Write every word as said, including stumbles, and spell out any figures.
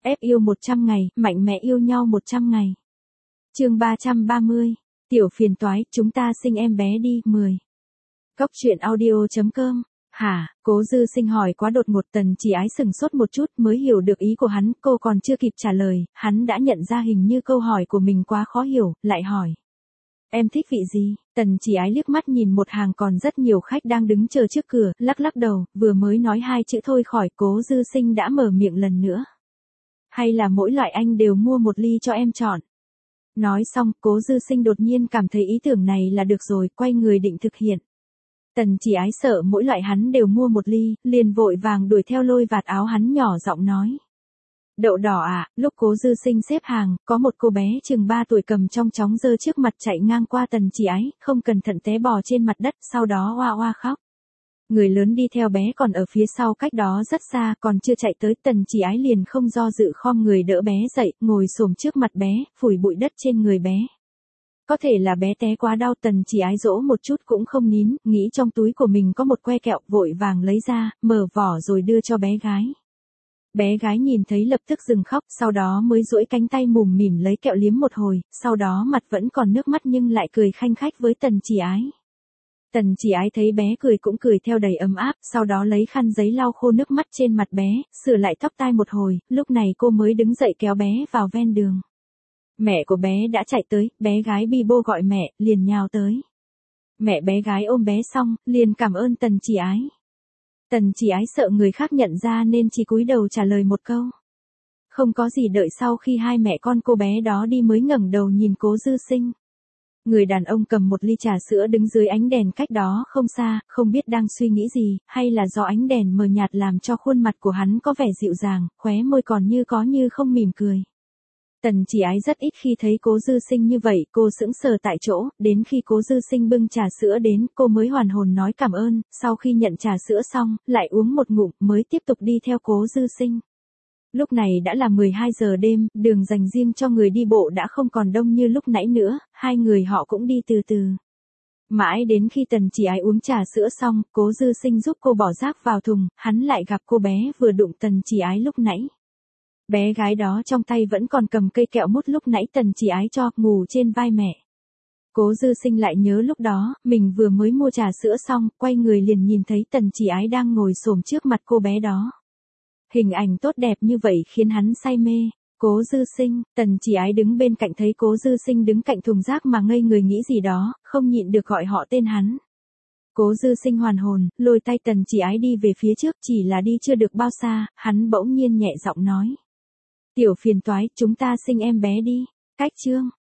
Ép yêu một trăm ngày, mạnh mẽ yêu nhau một trăm ngày. Chương ba trăm ba mươi. Tiểu phiền toái, chúng ta sinh em bé đi, mười. Cốc truyện audio chấm com. Hả, Cố Dư Sinh hỏi quá đột ngột. Tần Chỉ Ái sừng sốt một chút mới hiểu được ý của hắn, cô còn chưa kịp trả lời, hắn đã nhận ra hình như câu hỏi của mình quá khó hiểu, lại hỏi. Em thích vị gì? Tần Chỉ Ái liếc mắt nhìn một hàng còn rất nhiều khách đang đứng chờ trước cửa, lắc lắc đầu, vừa mới nói hai chữ thôi khỏi, Cố Dư Sinh đã mở miệng lần nữa. Hay là mỗi loại anh đều mua một ly cho em chọn? Nói xong, Cố Dư Sinh đột nhiên cảm thấy ý tưởng này là được rồi, quay người định thực hiện. Tần Chỉ Ái sợ mỗi loại hắn đều mua một ly, liền vội vàng đuổi theo lôi vạt áo hắn nhỏ giọng nói. Đậu đỏ à, lúc Cố Dư Sinh xếp hàng, có một cô bé chừng ba tuổi cầm trong chóng dơ trước mặt chạy ngang qua Tần Chỉ Ái, không cẩn thận té bò trên mặt đất, sau đó oa oa khóc. Người lớn đi theo bé còn ở phía sau cách đó rất xa, còn chưa chạy tới, Tần Chỉ Ái liền không do dự khom người đỡ bé dậy, ngồi xổm trước mặt bé, phủi bụi đất trên người bé. Có thể là bé té quá đau, Tần Chỉ Ái dỗ một chút cũng không nín, nghĩ trong túi của mình có một que kẹo, vội vàng lấy ra, mở vỏ rồi đưa cho bé gái. Bé gái nhìn thấy lập tức dừng khóc, sau đó mới duỗi cánh tay mùm mỉm lấy kẹo liếm một hồi, sau đó mặt vẫn còn nước mắt nhưng lại cười khanh khách với Tần Chỉ Ái. Tần Chỉ Ái thấy bé cười cũng cười theo đầy ấm áp, sau đó lấy khăn giấy lau khô nước mắt trên mặt bé, sửa lại tóc tai một hồi, lúc này cô mới đứng dậy kéo bé vào ven đường. Mẹ của bé đã chạy tới, bé gái bi bô gọi mẹ, liền nhào tới. Mẹ bé gái ôm bé xong, liền cảm ơn Tần Chỉ Ái. Tần Chỉ Ái sợ người khác nhận ra nên chỉ cúi đầu trả lời một câu. Không có gì, đợi sau khi hai mẹ con cô bé đó đi mới ngẩng đầu nhìn Cố Dư Sinh. Người đàn ông cầm một ly trà sữa đứng dưới ánh đèn cách đó không xa, không biết đang suy nghĩ gì, hay là do ánh đèn mờ nhạt làm cho khuôn mặt của hắn có vẻ dịu dàng, khóe môi còn như có như không mỉm cười. Tần Chỉ Ái rất ít khi thấy Cố Dư Sinh như vậy, cô sững sờ tại chỗ, đến khi Cố Dư Sinh bưng trà sữa đến, cô mới hoàn hồn nói cảm ơn, sau khi nhận trà sữa xong, lại uống một ngụm, mới tiếp tục đi theo Cố Dư Sinh. Lúc này đã là mười hai giờ đêm, đường dành riêng cho người đi bộ đã không còn đông như lúc nãy nữa, hai người họ cũng đi từ từ. Mãi đến khi Tần Chỉ Ái uống trà sữa xong, Cố Dư Sinh giúp cô bỏ rác vào thùng, hắn lại gặp cô bé vừa đụng Tần Chỉ Ái lúc nãy. Bé gái đó trong tay vẫn còn cầm cây kẹo mút lúc nãy Tần Chỉ Ái cho, ngủ trên vai mẹ. Cố Dư Sinh lại nhớ lúc đó, mình vừa mới mua trà sữa xong, quay người liền nhìn thấy Tần Chỉ Ái đang ngồi xổm trước mặt cô bé đó. Hình ảnh tốt đẹp như vậy khiến hắn say mê. Cố Dư Sinh, Tần Chỉ Ái đứng bên cạnh thấy Cố Dư Sinh đứng cạnh thùng rác mà ngây người nghĩ gì đó, không nhịn được gọi họ tên hắn. Cố Dư Sinh hoàn hồn, lôi tay Tần Chỉ Ái đi về phía trước, chỉ là đi chưa được bao xa, hắn bỗng nhiên nhẹ giọng nói. Tiểu phiền toái, chúng ta sinh em bé đi. Cách chương.